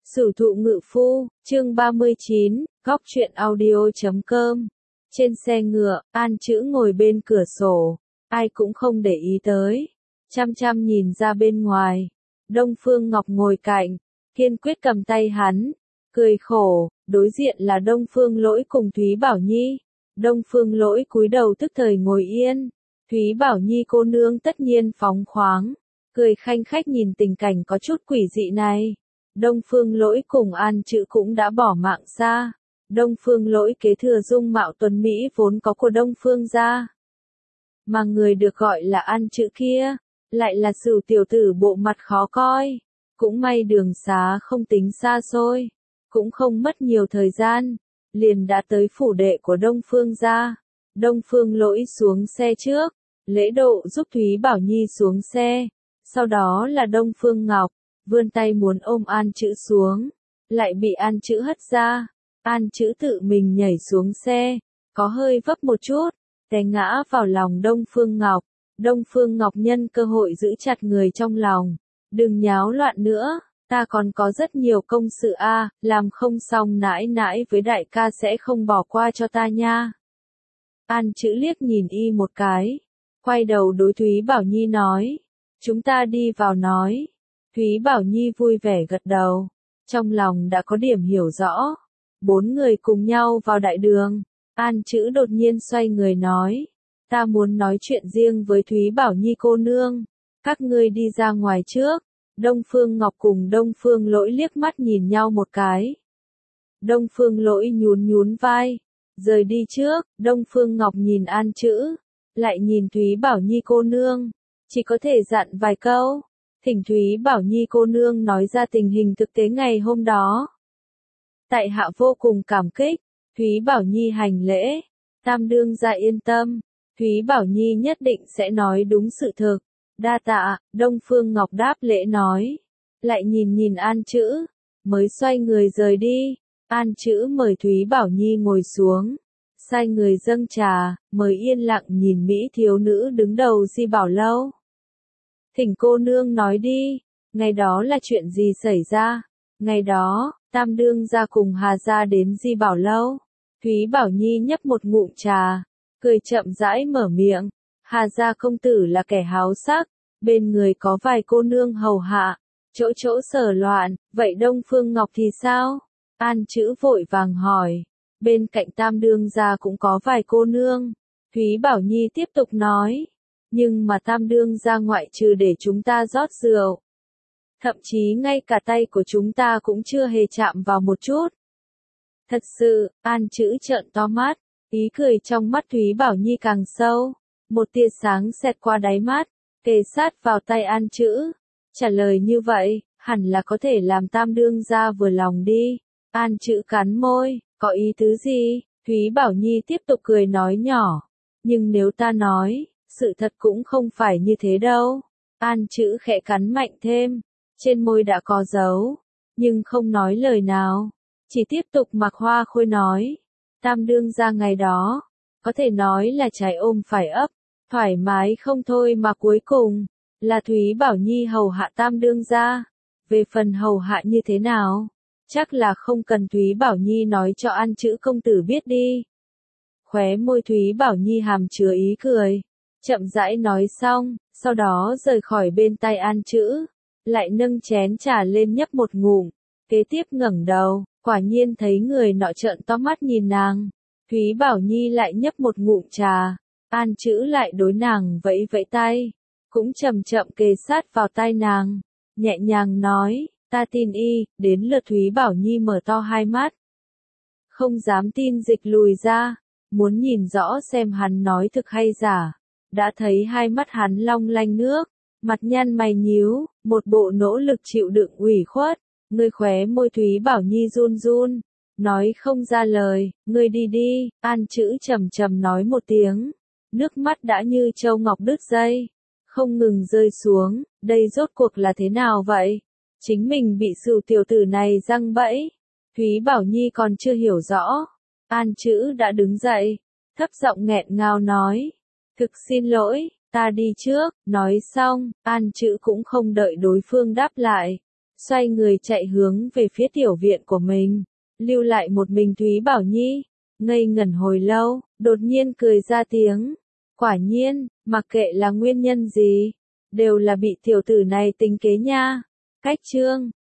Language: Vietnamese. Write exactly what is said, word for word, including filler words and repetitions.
Sử thụ ngự phu, chương ba mươi chín, góc truyện audio chấm com. Trên xe ngựa, An Chữ ngồi bên cửa sổ, ai cũng không để ý tới, chăm chăm nhìn ra bên ngoài. Đông Phương Ngọc ngồi cạnh, kiên quyết cầm tay hắn, cười khổ, đối diện là Đông Phương Lỗi cùng Thúy Bảo Nhi. Đông Phương Lỗi cúi đầu tức thời ngồi yên, Thúy Bảo Nhi cô nương tất nhiên phóng khoáng, cười khanh khách nhìn tình cảnh có chút quỷ dị này. Đông Phương Lỗi cùng An Chữ cũng đã bỏ mạng ra. Đông Phương Lỗi kế thừa dung mạo tuấn Mỹ vốn có của Đông Phương gia. Mà người được gọi là An Chữ kia, lại là Sửu tiểu tử bộ mặt khó coi. Cũng may đường xá không tính xa xôi, cũng không mất nhiều thời gian, liền đã tới phủ đệ của Đông Phương gia. Đông Phương Lỗi xuống xe trước, lễ độ giúp Thúy Bảo Nhi xuống xe, sau đó là Đông Phương Ngọc, vươn tay muốn ôm An Chữ xuống, lại bị An Chữ hất ra. An Chữ tự mình nhảy xuống xe, có hơi vấp một chút, té ngã vào lòng Đông Phương Ngọc. Đông Phương Ngọc nhân cơ hội giữ chặt người trong lòng, đừng nháo loạn nữa, ta còn có rất nhiều công sự a, à, làm không xong nãi nãi với đại ca sẽ không bỏ qua cho ta nha. An Chữ liếc nhìn y một cái, quay đầu đối Thúy Bảo Nhi nói, chúng ta đi vào nói. Thúy Bảo Nhi vui vẻ gật đầu, trong lòng đã có điểm hiểu rõ. Bốn người cùng nhau vào đại đường, An Chữ đột nhiên xoay người nói, ta muốn nói chuyện riêng với Thúy Bảo Nhi cô nương, các ngươi đi ra ngoài trước. Đông Phương Ngọc cùng Đông Phương Lỗi liếc mắt nhìn nhau một cái. Đông Phương Lỗi nhún nhún vai, rời đi trước. Đông Phương Ngọc nhìn An Chữ, lại nhìn Thúy Bảo Nhi cô nương, chỉ có thể dặn vài câu. Thỉnh Thúy Bảo Nhi cô nương nói ra tình hình thực tế ngày hôm đó. Tại hạ vô cùng cảm kích. Thúy Bảo Nhi hành lễ, tam đương gia yên tâm, Thúy Bảo Nhi nhất định sẽ nói đúng sự thực. Đa tạ. Đông Phương Ngọc đáp lễ nói, lại nhìn nhìn An Chữ, mới xoay người rời đi. An Chữ mời Thúy Bảo Nhi ngồi xuống, sai người dâng trà, mời yên lặng nhìn mỹ thiếu nữ đứng đầu Di Bảo Lâu. Thỉnh cô nương nói đi, ngày đó là chuyện gì xảy ra? Ngày đó, tam đương gia cùng Hà gia đến Di Bảo Lâu. Thúy Bảo Nhi nhấp một ngụm trà, cười chậm rãi mở miệng. Hà gia công tử là kẻ háo sắc, bên người có vài cô nương hầu hạ, chỗ chỗ sở loạn, vậy Đông Phương Ngọc thì sao? An Chữ vội vàng hỏi. Bên cạnh tam đương gia cũng có vài cô nương. Thúy Bảo Nhi tiếp tục nói. Nhưng mà tam đương gia ngoại trừ để chúng ta rót rượu, thậm chí ngay cả tay của chúng ta cũng chưa hề chạm vào một chút. Thật sự. An Chữ trợn to mắt, ý cười trong mắt Thúy Bảo Nhi càng sâu, một tia sáng xẹt qua đáy mắt, kề sát vào tay An Chữ. Trả lời như vậy, hẳn là có thể làm tam đương gia vừa lòng đi. An Chữ cắn môi, có ý tứ gì? Thúy Bảo Nhi tiếp tục cười nói nhỏ, nhưng nếu ta nói, sự thật cũng không phải như thế đâu. An Chữ khẽ cắn mạnh thêm, trên môi đã có dấu, nhưng không nói lời nào, chỉ tiếp tục mặc hoa khôi nói. Tam đương gia ngày đó, có thể nói là trái ôm phải ấp, thoải mái không thôi mà cuối cùng, là Thúy Bảo Nhi hầu hạ tam đương gia. Về phần hầu hạ như thế nào, chắc là không cần Thúy Bảo Nhi nói cho An Chữ công tử biết đi. Khóe môi Thúy Bảo Nhi hàm chứa ý cười, chậm rãi nói xong, sau đó rời khỏi bên tay An Chữ, lại nâng chén trà lên nhấp một ngụm, kế tiếp ngẩng đầu, quả nhiên thấy người nọ trợn to mắt nhìn nàng. Thúy Bảo Nhi lại nhấp một ngụm trà, An Chữ lại đối nàng vẫy vẫy tay, cũng chậm chậm kề sát vào tai nàng, nhẹ nhàng nói, ta tin y. Đến lượt Thúy Bảo Nhi mở to hai mắt, không dám tin dịch lùi ra, muốn nhìn rõ xem hắn nói thực hay giả. Đã thấy hai mắt hắn long lanh nước, mặt nhăn mày nhíu, một bộ nỗ lực chịu đựng ủy khuất. Ngươi khóe môi Thúy Bảo Nhi run run, nói không ra lời. Ngươi đi đi. An Chữ trầm trầm nói một tiếng, nước mắt đã như châu ngọc đứt dây, không ngừng rơi xuống. Đây rốt cuộc là thế nào vậy? Chính mình bị Sửu tiểu tử này giăng bẫy. Thúy Bảo Nhi còn chưa hiểu rõ, An Chữ đã đứng dậy, thấp giọng nghẹn ngào nói, thực xin lỗi, ta đi trước. Nói xong, An Chữ cũng không đợi đối phương đáp lại, xoay người chạy hướng về phía tiểu viện của mình, lưu lại một mình Thúy Bảo Nhi, ngây ngẩn hồi lâu, đột nhiên cười ra tiếng. Quả nhiên, mặc kệ là nguyên nhân gì, đều là bị tiểu tử này tính kế nha. Cách chương